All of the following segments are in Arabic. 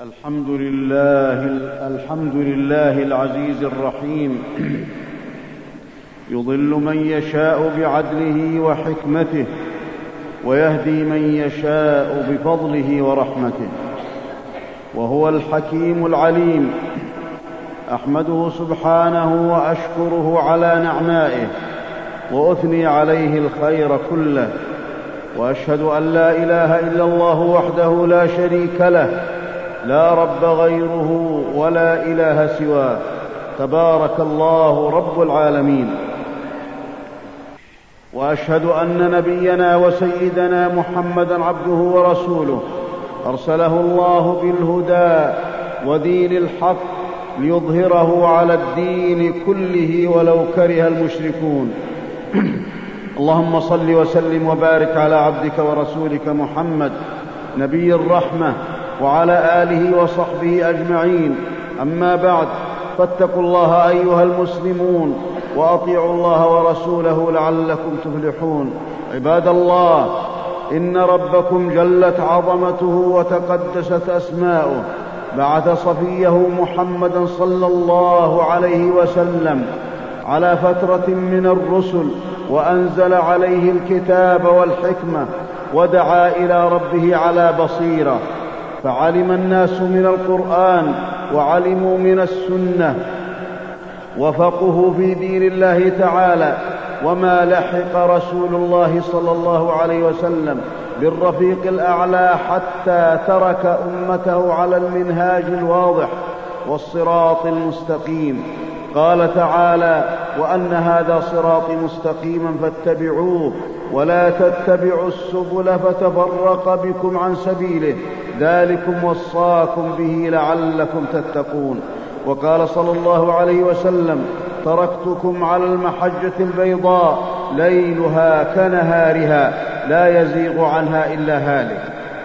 الحمد لله العزيز الرحيم، يضل من يشاء بعدله وحكمته، ويهدي من يشاء بفضله ورحمته، وهو الحكيم العليم. أحمده سبحانه وأشكره على نعمائه، وأثني عليه الخير كله، وأشهد أن لا إله إلا الله وحده لا شريك له، لا رب غيره ولا إله سواه، تبارك الله رب العالمين. وأشهد أن نبينا وسيدنا محمدًا عبده ورسوله، أرسله الله بالهدى ودين الحق ليظهره على الدين كله ولو كره المشركون. اللهم صل وسلم وبارك على عبدك ورسولك محمد نبي الرحمة، وعلى آله وصحبه أجمعين. أما بعد، فاتقوا الله أيها المسلمون، وأطيعوا الله ورسوله لعلكم تفلحون. عباد الله، إن ربكم جلت عظمته وتقدست أسماؤه بعث صفيه محمدا صلى الله عليه وسلم على فترة من الرسل، وأنزل عليه الكتاب والحكمة، ودعا إلى ربه على بصيرة، فعلم الناس من القرآن وعلموا من السنة، وفقهوا في دين الله تعالى. وما لحق رسول الله صلى الله عليه وسلم بالرفيق الأعلى حتى ترك أمته على المنهاج الواضح والصراط المستقيم. قال تعالى: وأن هذا صراطي مستقيما فاتبعوه ولا تتبعوا السبل فتفرق بكم عن سبيله، ذلكم وصاكم به لعلكم تتقون. وقال صلى الله عليه وسلم: تركتكم على المحجة البيضاء ليلها كنهارها لا يزيغ عنها إلا هالك.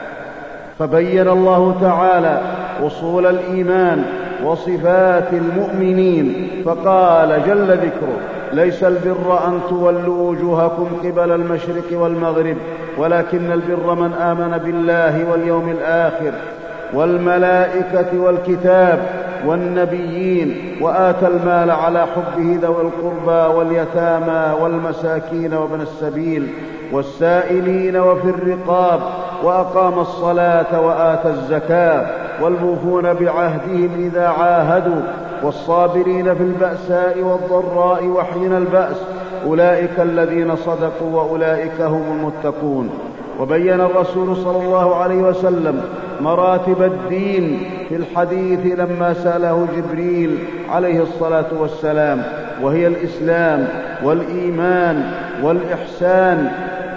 فبين الله تعالى أصول الإيمان وصفات المؤمنين، فقال جل ذكره: ليس البر أن تولوا وجوهكم قبل المشرق والمغرب، ولكن البر من آمن بالله واليوم الآخر والملائكة والكتاب والنبيين، وآتى المال على حبه ذوي القربى واليتامى والمساكين وابن السبيل والسائلين وفي الرقاب، وأقام الصلاة وآتى الزكاة، والموفون بعهدهم إذا عاهدوا، والصابرين في البأساء والضراء وحين البأس، أولئك الذين صدقوا وأولئك هم المتقون. وبين الرسول صلى الله عليه وسلم مراتب الدين في الحديث لما سأله جبريل عليه الصلاة والسلام، وهي الإسلام والإيمان والإحسان،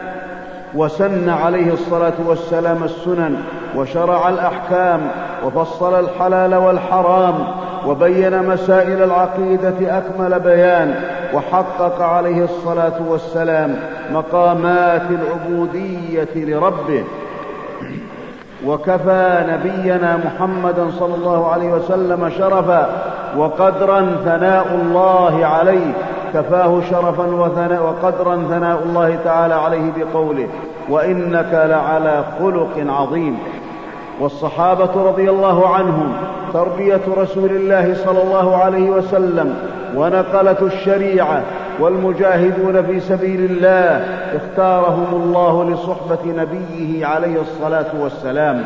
وسن عليه الصلاة والسلام السنن، وشرع الأحكام، وفصل الحلال والحرام، وبين مسائل العقيدة أكمل بيان، وحقق عليه الصلاة والسلام مقامات العبودية لربه. وكفى نبينا محمدا صلى الله عليه وسلم شرفا وقدرا ثناء الله عليه، كفاه شرفا وقدرا ثناء الله تعالى عليه بقوله: وإنك لعلى خلق عظيم. والصحابة رضي الله عنهم تربية رسول الله صلى الله عليه وسلم ونقلة الشريعة، والمجاهدون في سبيل الله اختارهم الله لصحبة نبيه عليه الصلاة والسلام.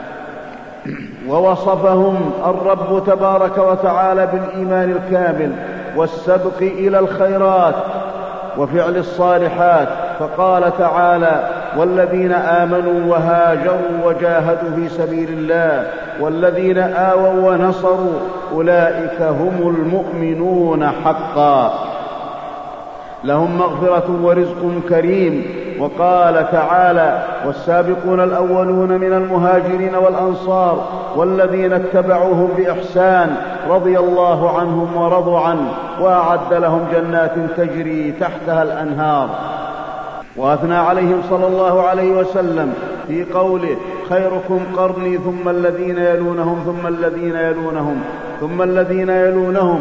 ووصفهم الرب تبارك وتعالى بالإيمان الكامل والسبق إلى الخيرات وفعل الصالحات، فقال تعالى: والذين آمنوا وهاجروا وجاهدوا في سبيل الله والذين آووا ونصروا أولئك هم المؤمنون حقا، لهم مغفرة ورزق كريم. وقال تعالى: والسابقون الأولون من المهاجرين والأنصار والذين اتبعوهم بإحسان رضي الله عنهم ورضوا عنه، وأعد لهم جنات تجري تحتها الأنهار. وأثنى عليهم صلى الله عليه وسلم في قوله: خيركم قرني ثم الذين يلونهم ثم الذين يلونهم ثم الذين يلونهم.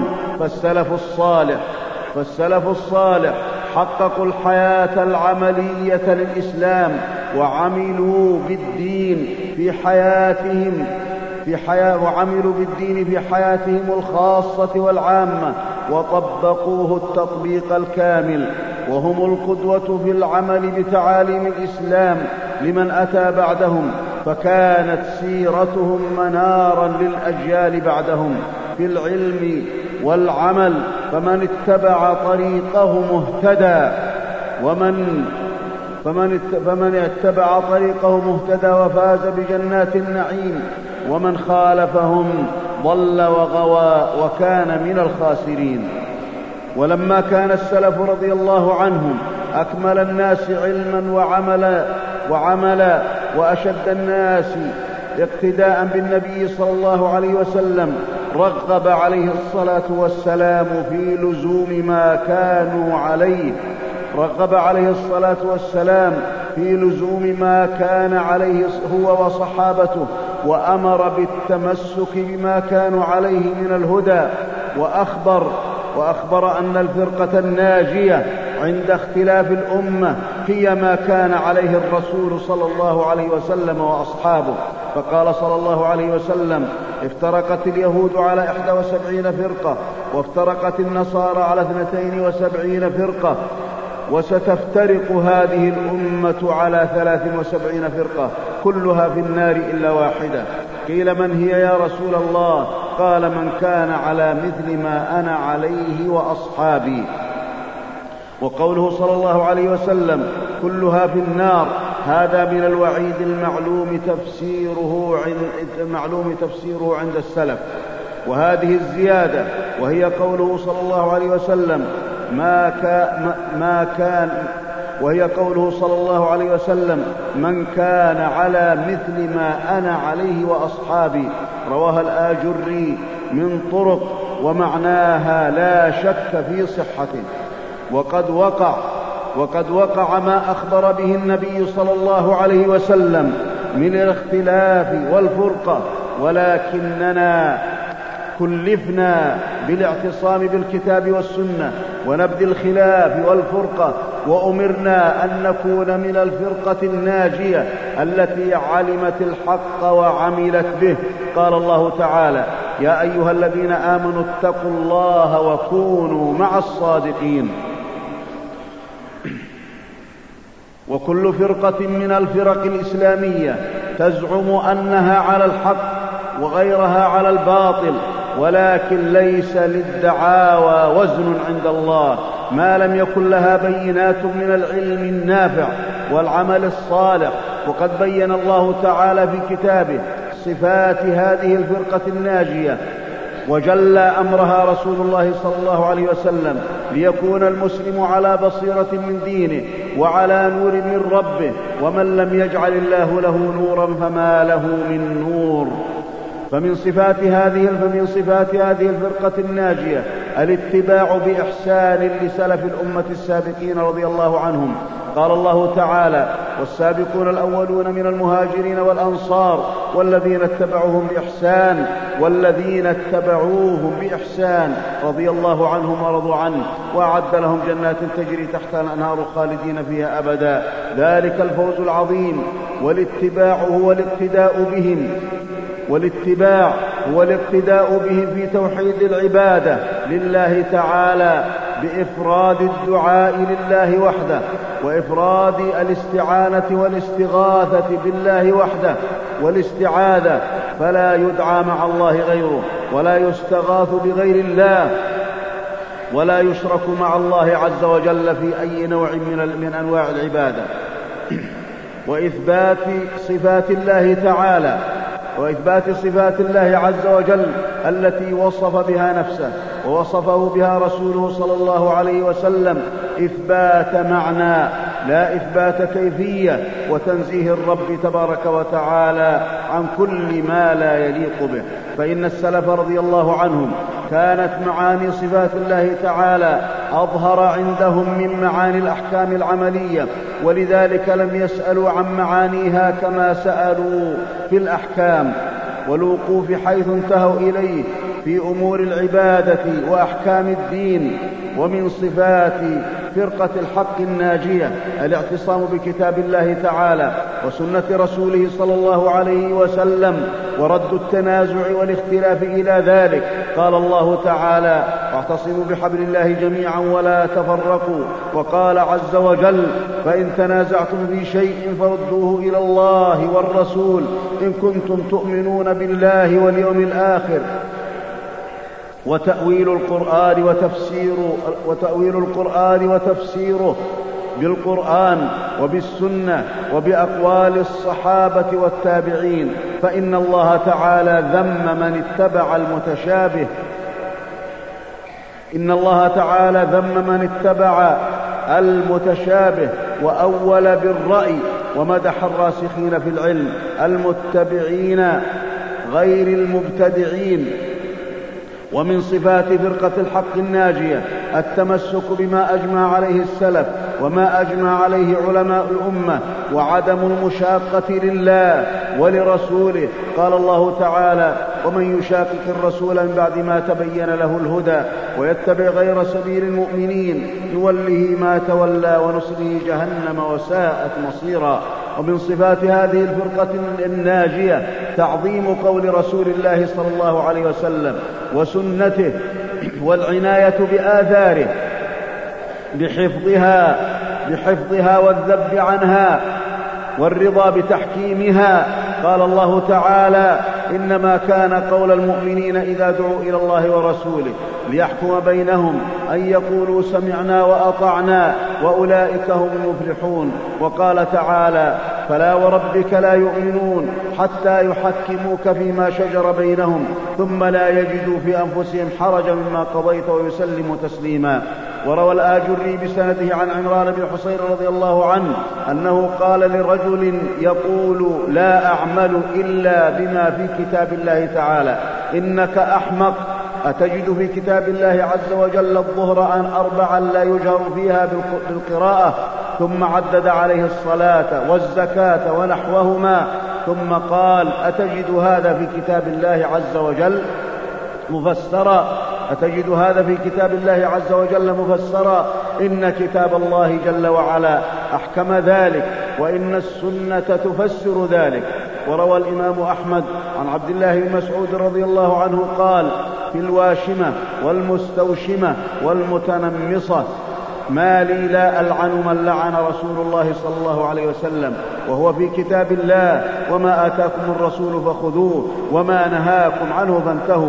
فالسلف الصالح حققوا الحياة العملية للإسلام، وعملوا بالدين في حياتهم وعملوا بالدين في حياتهم الخاصة والعامة وطبقوه التطبيق الكامل، وهم القدوة في العمل بتعاليم الإسلام لمن أتى بعدهم، فكانت سيرتهم منارا للأجيال بعدهم في العلم والعمل، فمن اتبع طريقهم اهتدى فمن اتبع طريقهم اهتدى وفاز بجنات النعيم، ومن خالفهم ضل وغوى وكان من الخاسرين. ولما كان السلف رضي الله عنهم أكمل الناس علما وعملا وأشد الناس اقتداء بالنبي صلى الله عليه وسلم، رغب عليه الصلاة والسلام في لزوم ما كانوا عليه، رغب عليه الصلاة والسلام في لزوم ما كان عليه هو وصحابته، وأمر بالتمسك بما كانوا عليه من الهدى، وأخبر أن الفرقة الناجية عند اختلاف الأمة هي ما كان عليه الرسول صلى الله عليه وسلم وأصحابه. فقال صلى الله عليه وسلم: افترقت اليهود على 71 فرقة، وافترقت النصارى على 72 فرقة، وستفترق هذه الأمة على 73 فرقة كلها في النار إلا واحدة. قيل: من هي يا رسول الله؟ قال: من كان على مثل ما أنا عليه وأصحابي. وقوله صلى الله عليه وسلم: كلها في النار، هذا من الوعيد المعلوم تفسيره عند السلف. وهذه الزيادة وهي قوله صلى الله عليه وسلم: من كان على مثل ما أنا عليه وأصحابي، رواها الآجري من طرق، ومعناها لا شك في صحته. وقد وقع ما أخبر به النبي صلى الله عليه وسلم من الاختلاف والفرقة، ولكننا كلفنا بالاعتصام بالكتاب والسنة ونبذ الخلاف والفرقة، وأمرنا أن نكون من الفرقة الناجية التي علمت الحق وعملت به. قال الله تعالى: يا أيها الذين آمنوا اتقوا الله وكونوا مع الصادقين. وكل فرقة من الفرق الإسلامية تزعم أنها على الحق وغيرها على الباطل، ولكن ليس للدعاوى وزن عند الله ما لم يكن لها بينات من العلم النافع والعمل الصالح. وقد بين الله تعالى في كتابه صفات هذه الفرقة الناجية، وجل أمرها رسول الله صلى الله عليه وسلم، ليكون المسلم على بصيرة من دينه وعلى نور من ربه، ومن لم يجعل الله له نورا فما له من نور. فمن صفات هذه الفرقة الناجية الاتباع بإحسان لسلف الأمة السابقين رضي الله عنهم. قال الله تعالى: والسابقون الأولون من المهاجرين والأنصار والذين اتبعوهم بإحسان رضي الله عنهم ورضوا عنه، وأعد لهم جنات تجري تحتها الأنهار خالدين فيها أبدا، ذلك الفوز العظيم. والاتباع هو الاقتداء بهم في توحيد العبادة لله تعالى، بإفراد الدعاء لله وحده، وإفراد الاستعانة والاستغاثة بالله وحده والاستعاذة، فلا يدعى مع الله غيره، ولا يستغاث بغير الله، ولا يشرك مع الله عز وجل في أي نوع من أنواع العبادة. وإثبات صفات الله عز وجل التي وصف بها نفسه ووصفه بها رسوله صلى الله عليه وسلم إثبات معنى لا إثبات كيفية، وتنزيه الرب تبارك وتعالى عن كل ما لا يليق به. فإن السلف رضي الله عنهم كانت معاني صفات الله تعالى أظهر عندهم من معاني الأحكام العملية، ولذلك لم يسألوا عن معانيها كما سألوا في الأحكام، والوقوف حيث انتهوا إليه في أمور العبادة وأحكام الدين. ومن صفات فرقة الحق الناجية الاعتصام بكتاب الله تعالى وسنة رسوله صلى الله عليه وسلم ورد التنازع والاختلاف إلى ذلك. قال الله تعالى: واعتصموا بحبل الله جميعا ولا تفرقوا. وقال عز وجل: فإن تنازعتم في شيء فردوه إلى الله والرسول إن كنتم تؤمنون بالله واليوم الآخر. وتأويل القرآن وتفسيره بالقرآن وبالسنة وبأقوال الصحابة والتابعين، فإن الله تعالى ذم من اتبع المتشابه وأول بالرأي، ومدح الراسخين في العلم المتبعين غير المبتدعين. ومن صفات فرقة الحق الناجية التمسك بما أجمع عليه السلف وما أجمع عليه علماء الأمة، وعدم المشاقة لله ولرسوله. قال الله تعالى: ومن يشاقق الرسول من بعد ما تبين له الهدى ويتبع غير سبيل المؤمنين نوله ما تولى ونصله جهنم وساءت مصيرا. ومن صفات هذه الفرقة الناجية تعظيم قول رسول الله صلى الله عليه وسلم وسنته والعناية بآثاره بحفظها والذب عنها والرضا بتحكيمها. قال الله تعالى: إنما كان قول المؤمنين إذا دعوا إلى الله ورسوله ليحكم بينهم أن يقولوا سمعنا وأطعنا وأولئك هم المفلحون. وقال تعالى: فلا وربك لا يؤمنون حتى يحكموك فيما شجر بينهم ثم لا يجدوا في أنفسهم حرجا مما قضيت ويسلموا تسليما. وروى الآجري بسنده عن عمران بن حصين رضي الله عنه أنه قال لرجل يقول: لا أعمل إلا بما في كتاب الله تعالى إنك أحمق، أتجد في كتاب الله عز وجل الظهر أن 4 لا يجهر فيها بالقراءة، ثم عدد عليه الصلاة والزكاة ونحوهما، ثم قال: أتجد هذا في كتاب الله عز وجل مفسرا؟ إن كتاب الله جل وعلا أحكم ذلك، وإن السنة تفسر ذلك. وروى الإمام أحمد عن عبد الله بن مسعود رضي الله عنه قال: في الواشمة والمستوشمة والمتنمصة ما لي لا ألعن من لعن رسول الله صلى الله عليه وسلم، وهو في كتاب الله: وما آتاكم الرسول فخذوه وما نهاكم عنه فانتهوا.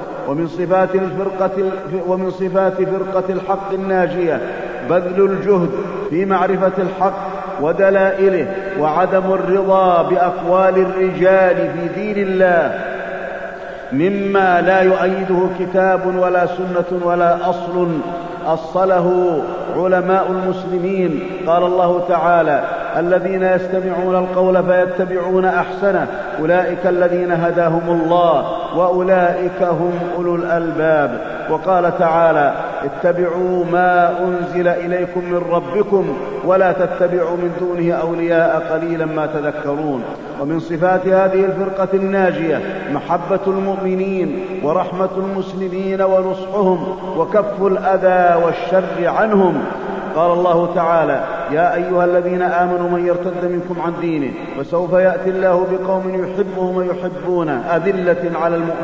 ومن صفات فرقة الحق الناجية بذل الجهد في معرفة الحق ودلائله، وعدم الرضا بأقوال الرجال في دين الله مما لا يؤيده كتاب ولا سنة ولا أصله علماء المسلمين. قال الله تعالى: الذين يستمعون القول فيتبعون أحسنه أولئك الذين هداهم الله وأولئك هم أولو الألباب. وقال تعالى: اتبعوا ما أنزل إليكم من ربكم ولا تتبعوا من دونه أولياء قليلا ما تذكرون. ومن صفات هذه الفرقة الناجية محبة المؤمنين ورحمة المسلمين ونصحهم وكف الأذى والشر عنهم. قال الله تعالى: يا أيها الذين آمنوا من يرتد منكم عن دينه فسوف يأتي الله بقوم يحبهم ويحبونه أذلة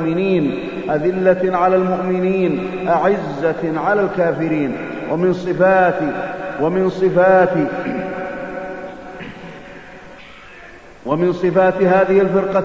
على المؤمنين أعزة على الكافرين. ومن صفات هذه الفرقة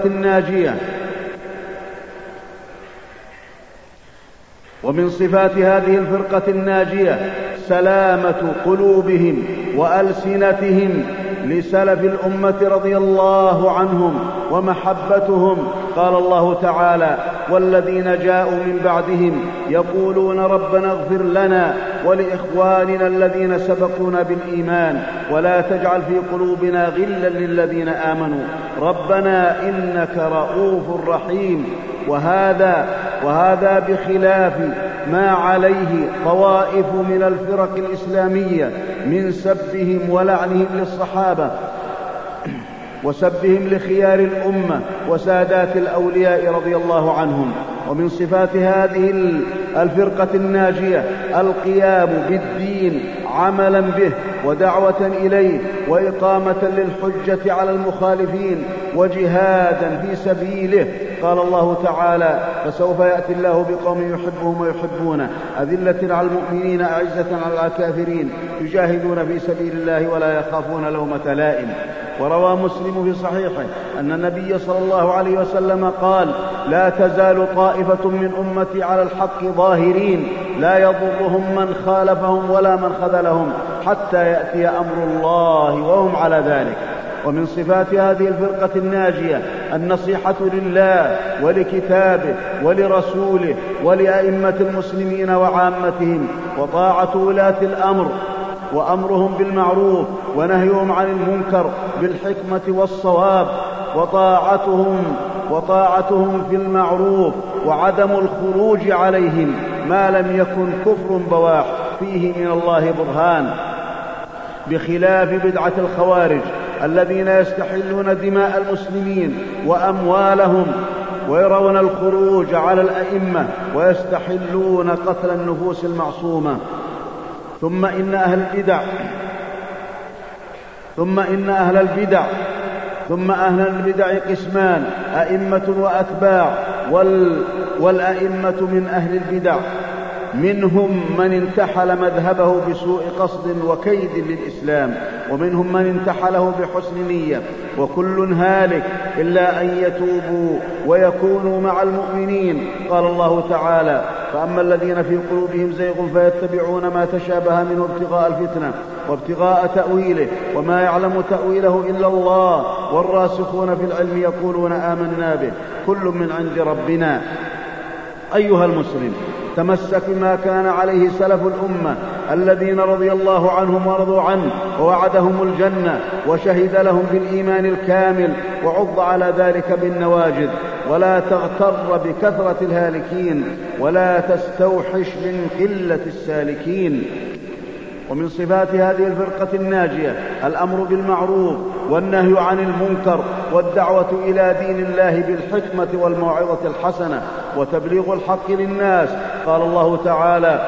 الناجية سلامة قلوبهم وألسنتهم لسلف الأمة رضي الله عنهم ومحبتهم. قال الله تعالى: والذين جاءوا من بعدهم يقولون ربنا اغفر لنا ولإخواننا الذين سبقونا بالإيمان ولا تجعل في قلوبنا غلا للذين آمنوا ربنا إنك رؤوف رحيم. وهذا بخلاف ما عليه طوائف من الفرق الإسلامية من سبهم ولعنهم للصحابة وسبهم لخيار الأمة وسادات الأولياء رضي الله عنهم. ومن صفات هذه الفرقة الناجية القيام بالدين عملا به ودعوة إليه وإقامة للحجة على المخالفين وجهادا في سبيله. قال الله تعالى: فسوف يأتي الله بقوم يحبهم ويحبونه أذلة على المؤمنين أعزة على الكافرين يجاهدون في سبيل الله ولا يخافون لومة لائم. وروى مسلم في صحيحه أن النبي صلى الله عليه وسلم قال: لا تزال طائفة من أمتي على الحق ظاهرين لا يضرهم من خالفهم ولا من خذلهم حتى يأتي أمر الله وهم على ذلك. ومن صفات هذه الفرقة الناجية النصيحة لله ولكتابه ولرسوله ولأئمة المسلمين وعامتهم وطاعة ولاة الأمر وأمرهم بالمعروف ونهيهم عن المنكر بالحكمة والصواب وطاعتهم في المعروف وعدم الخروج عليهم ما لم يكن كفر بواح فيه من الله برهان، بخلاف بدعة الخوارج الذين يستحلون دماء المسلمين وأموالهم ويرون الخروج على الأئمة ويستحلون قتل النفوس المعصومة. ثم إن أهل البدع قسمان: أئمة وأتباع. والأئمة من أهل البدع منهم من انتحل مذهبه بسوء قصد وكيد للإسلام، ومنهم من انتحله بحسن نية، وكل هالك إلا أن يتوبوا ويكونوا مع المؤمنين. قال الله تعالى: فأما الذين في قلوبهم زيغ فيتبعون ما تشابه منه ابتغاء الفتنة وابتغاء تأويله وما يعلم تأويله إلا الله والراسخون في العلم يقولون آمنا به كل من عند ربنا. أيها المسلم، تمسك بما كان عليه سلف الأمة الذين رضي الله عنهم ورضوا عنه ووعدهم الجنة وشهد لهم بالإيمان الكامل، وعض على ذلك بالنواجذ، ولا تغتر بكثرة الهالكين ولا تستوحش من قلة السالكين. ومن صفات هذه الفرقة الناجية الأمر بالمعروف والنهي عن المنكر والدعوة إلى دين الله بالحكمة والموعظة الحسنة وتبليغ الحق للناس. قال الله تعالى: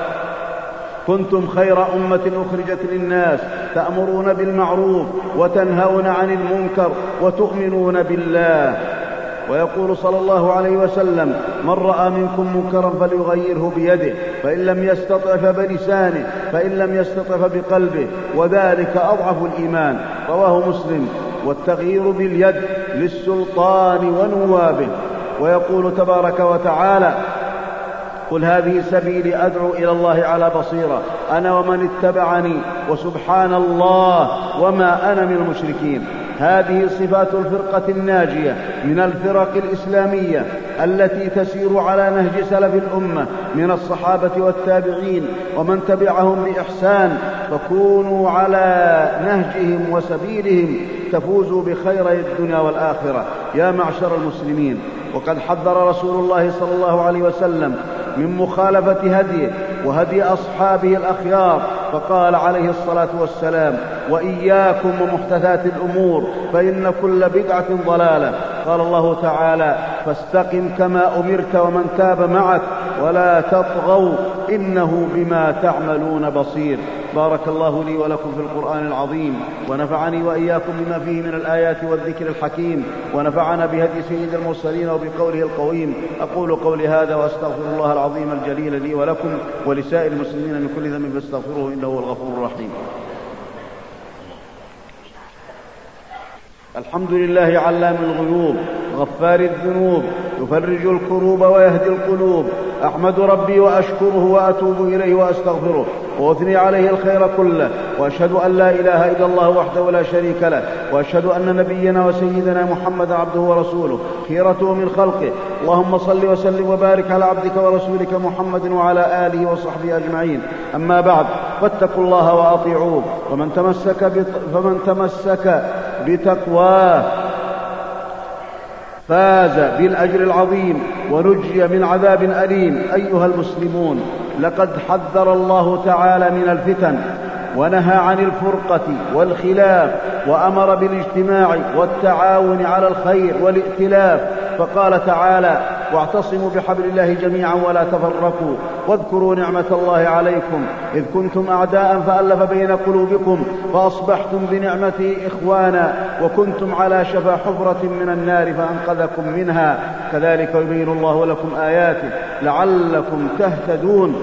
كنتم خير أمة أخرجت للناس تأمرون بالمعروف وتنهون عن المنكر وتؤمنون بالله. ويقول صلى الله عليه وسلم: من رأى منكم منكرا فليغيره بيده، فإن لم يستطع فبلسانه، فإن لم يستطع فبقلبه، وذلك أضعف الإيمان. رواه مسلم. والتغيير باليد للسلطان ونوابه. ويقول تبارك وتعالى: قل هذه سبيلي أدعو إلى الله على بصيرة أنا ومن اتبعني وسبحان الله وما أنا من المشركين. هذه صفات الفرقة الناجية من الفرق الإسلامية التي تسير على نهج سلف الأمة من الصحابة والتابعين ومن تبعهم بإحسان، فكونوا على نهجهم وسبيلهم تفوزوا بخيري الدنيا والآخرة. يا معشر المسلمين، وقد حذر رسول الله صلى الله عليه وسلم من مخالفة هديه وهدي أصحابه الأخيار، فقال عليه الصلاة والسلام: وإياكم ومحدثات الأمور فإن كل بدعة ضلالة. قال الله تعالى: فاستقم كما أمرت ومن تاب معك ولا تطغوا إنه بما تعملون بصير. بارك الله لي ولكم في القرآن العظيم، ونفعني وإياكم بما فيه من الآيات والذكر الحكيم، ونفعنا بهدي سيد المرسلين وبقوله القويم. أقول قولي هذا وأستغفر الله العظيم الجليل لي ولكم ولسائر المسلمين من كل ذنب فاستغفروه إنه هو الغفور الرحيم. الحمد لله علام الغيوب غفار الذنوب يفرج الكروب ويهدي القلوب. أحمد ربي وأشكره وأتوب إليه وأستغفره وأثني عليه الخير كله، وأشهد أن لا إله إلا الله وحده لا شريك له، وأشهد أن نبينا وسيدنا محمد عبده ورسوله خيرته من خلقه. اللهم صل وسلم وبارك على عبدك ورسولك محمد وعلى آله وصحبه أجمعين. أما بعد، فاتقوا الله وأطيعوه، فمن تمسك بتقواه فاز بالأجر العظيم ونجي من عذاب أليم. أيها المسلمون، لقد حذر الله تعالى من الفتن ونهى عن الفرقة والخلاف، وأمر بالاجتماع والتعاون على الخير والائتلاف، فقال تعالى: واعتصموا بحبل الله جميعا ولا تفرقوا واذكروا نعمة الله عليكم إذ كنتم أعداء فألف بين قلوبكم فأصبحتم بنعمته إخوانا وكنتم على شفا حفرة من النار فأنقذكم منها كذلك يبين الله لكم آياته لعلكم تهتدون.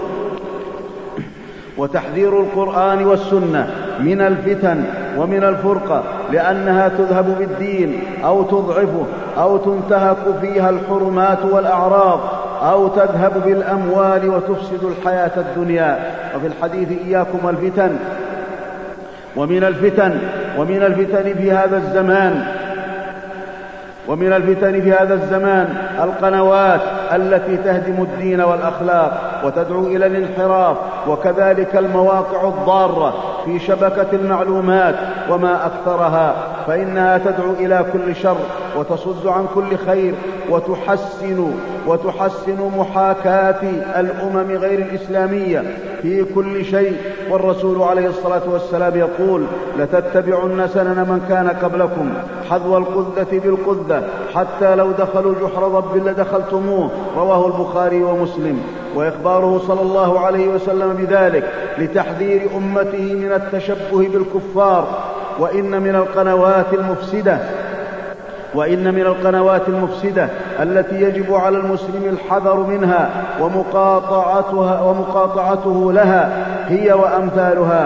وتحذير القرآن والسنة من الفتن ومن الفرقة لأنها تذهب بالدين أو تضعفه أو تنتهك فيها الحرمات والأعراض أو تذهب بالأموال وتفسد الحياة الدنيا. وفي الحديث إياكم والفتن. ومن الفتن في هذا الزمان القنوات التي تهدم الدين والأخلاق وتدعو إلى الانحراف، وكذلك المواقع الضارة في شبكة المعلومات وما أكثرها، فإنها تدعو إلى كل شر وتصد عن كل خير وتحسن محاكاة الأمم غير الإسلامية في كل شيء. والرسول عليه الصلاة والسلام يقول: لتتبعن سنن من كان قبلكم حذو القذة بالقذة حتى لو دخلوا جحر ضب لدخلتموه، رواه البخاري ومسلم. وإخباره صلى الله عليه وسلم بذلك لتحذير أمته من التشبه بالكفار. وإن من القنوات المفسدة التي يجب على المسلم الحذر منها ومقاطعته لها هي وأمثالها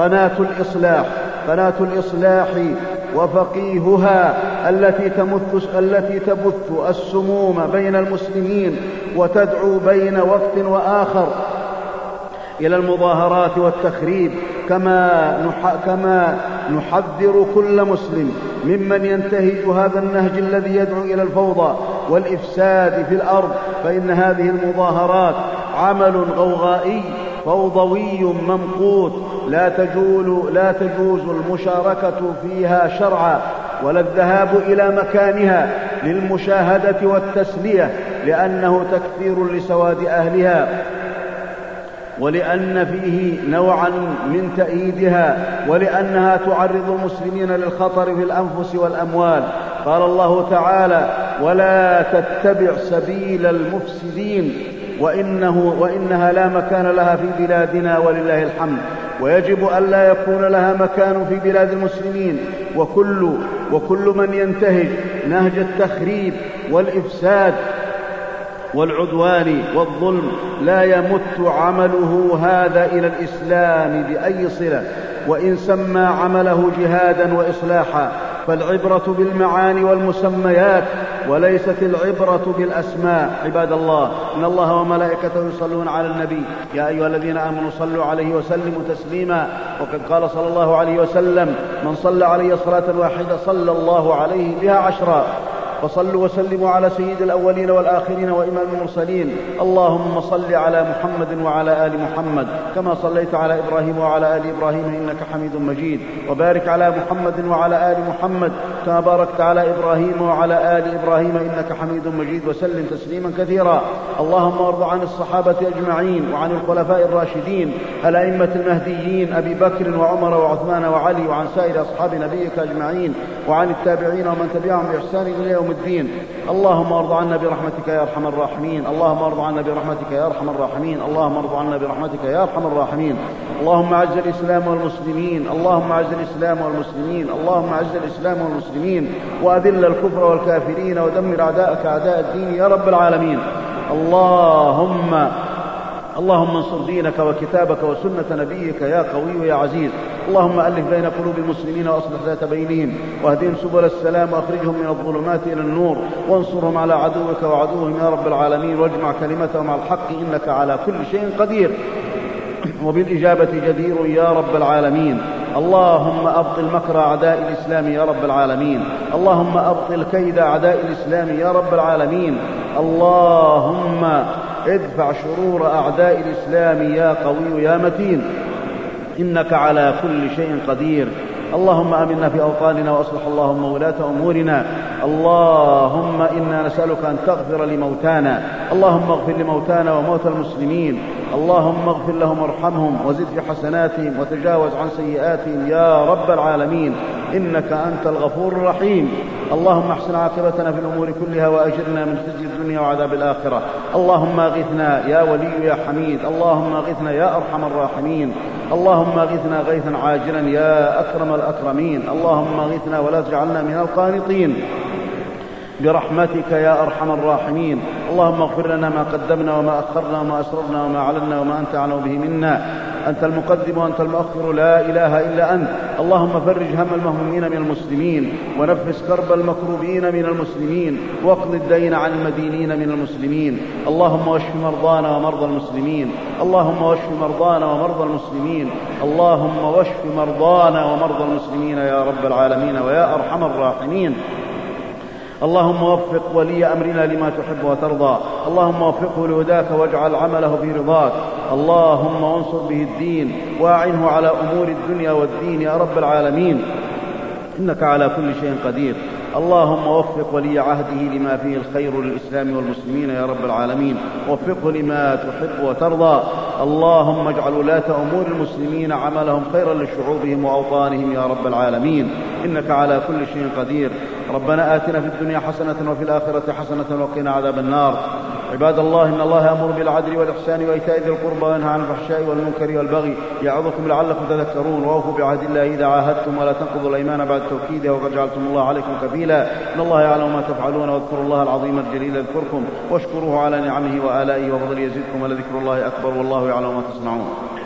قناة الإصلاح وفقيهها التي تبث السموم بين المسلمين وتدعو بين وقت وآخر إلى المظاهرات والتخريب. كما نحذر كل مسلم ممن ينتهج هذا النهج الذي يدعو إلى الفوضى والإفساد في الأرض، فإن هذه المظاهرات عمل غوغائي فوضوي ممقوت لا تجوز المشاركة فيها شرعا ولا الذهاب إلى مكانها للمشاهدة والتسلية، لأنه تكثير لسواد أهلها، ولأن فيه نوعا من تأييدها، ولأنها تعرض المسلمين للخطر في الأنفس والأموال. قال الله تعالى: ولا تتبع سبيل المفسدين وإنها لا مكان لها في بلادنا ولله الحمد. ويجب أن لا يكون لها مكان في بلاد المسلمين، وكل من ينتهج نهج التخريب والإفساد والعدوان والظلم لا يمت عمله هذا إلى الإسلام بأي صلة، وإن سمى عمله جهادا وإصلاحا. فالعبرة بالمعاني والمسميات وليست العبرة بالأسماء. عباد الله، إن الله وملائكته يصلون على النبي يا أيها الذين آمنوا صلوا عليه وسلموا تسليما. وقد قال صلى الله عليه وسلم: من صلى علي صلاة واحدة صلى الله عليه بها 10. فصلوا وسلموا على سيد الأولين والآخرين وإمام المرسلين. اللهم صل على محمد وعلى آل محمد كما صليت على إبراهيم وعلى آل إبراهيم إنك حميد مجيد، وبارك على محمد وعلى آل محمد كما باركت على إبراهيم وعلى آل إبراهيم إنك حميد مجيد، وسلم تسليما كثيرا. اللهم وارض عن الصحابة أجمعين وعن الخلفاء الراشدين الأئمة المهديين أبي بكر وعمر وعثمان وعلي، وعن سائر أصحاب نبيك أجمعين، وعن التابعين ومن تبعهم بإحسان إلى يوم الدين. اللهم ارض عنا برحمتك يا ارحم الراحمين. اللهم ارض عنا برحمتك يا ارحم الراحمين. اللهم ارض عنا برحمتك يا ارحم الراحمين. اللهم اعز الاسلام والمسلمين. اللهم اعز الاسلام والمسلمين. اللهم اعز الاسلام والمسلمين واذل الكفر والكافرين ودمر اعداءك اعداء الدين يا رب العالمين. اللهم انصر دينك وكتابك وسنة نبيك يا قوي يا عزيز. اللهم ألف بين قلوب المسلمين وأصلح ذات بينهم واهدهم سبل السلام وأخرجهم من الظلمات إلى النور وانصرهم على عدوك وعدوهم يا رب العالمين، واجمع كلمتهم على الحق إنك على كل شيء قدير وبالإجابة جدير يا رب العالمين. اللهم أبطل مكر أعداء الإسلام يا رب العالمين. اللهم أبطل كيد أعداء الإسلام يا رب العالمين. اللهم ادفع شرور أعداء الإسلام يا قوي يا متين إنك على كل شيء قدير. اللهم آمنا في أوطاننا وأصلح اللهم ولاة أمورنا. اللهم إنا نسألك أن تغفر لموتانا، اللهم اغفر لموتانا وموتى المسلمين، اللهم اغفر لهم وارحمهم وزد في حسناتهم وتجاوز عن سيئاتهم يا رب العالمين، إنك أنت الغفور الرحيم. اللهم احسن عاقبتنا في الأمور كلها وأجرنا من خزي الدنيا وعذاب الآخرة. اللهم اغثنا يا ولي يا حميد، اللهم اغثنا يا أرحم الراحمين، اللهم اغثنا غيثا عاجلا يا أكرم الأكرمين، اللهم اغثنا ولا تجعلنا من القانطين برحمتك يا أرحم الراحمين. اللهم اغفر لنا ما قدمنا وما أخرنا وما أسررنا وما أعلنا وما أنت أعلم به منا، أنت المقدم وأنت المؤخر لا إله إلا أنت. اللهم فرج هم المهمومين من المسلمين، ونفس كرب المكروبين من المسلمين، واقض الدين عن المدينين من المسلمين. اللهم واشف مرضانا ومرضى المسلمين، اللهم واشف مرضانا ومرضى المسلمين، اللهم واشف مرضانا ومرضى المسلمين يا رب العالمين ويا أرحم الراحمين. اللهم وفق ولي أمرنا لما تحب وترضى، اللهم وفقه لهداك واجعل عمله في رضاك، اللهم وانصر به الدين واعنه على أمور الدنيا والدين يا رب العالمين، إنك على كل شيء قدير. اللهم وفق ولي عهده لما فيه الخير للإسلام والمسلمين يا رب العالمين، وفقه لما تحب وترضى. اللهم اجعل ولاة أمور المسلمين عملهم خيرا لشعوبهم وأوطانهم يا رب العالمين، إنك على كل شيء قدير. ربنا آتنا في الدنيا حسنة وفي الآخرة حسنة وقنا عذاب النار. عباد الله، إن الله يأمر بالعدل والإحسان وإيتاء ذي القربى وينهى عن الفحشاء والمنكر والبغي يعظكم لعلكم تذكرون. وأوفوا بعهد الله إذا عاهدتم ولا تنقضوا الأيمان بعد توكيدها وقد جعلتم الله عليكم كفيلا. إن الله يعلم ما تفعلون، واذكروا الله العظيم الجليل يذكركم واشكروه على نعمه وآلائه وفضله يزدكم، ولذكر الله أكبر والله يعلم ما تصنعون.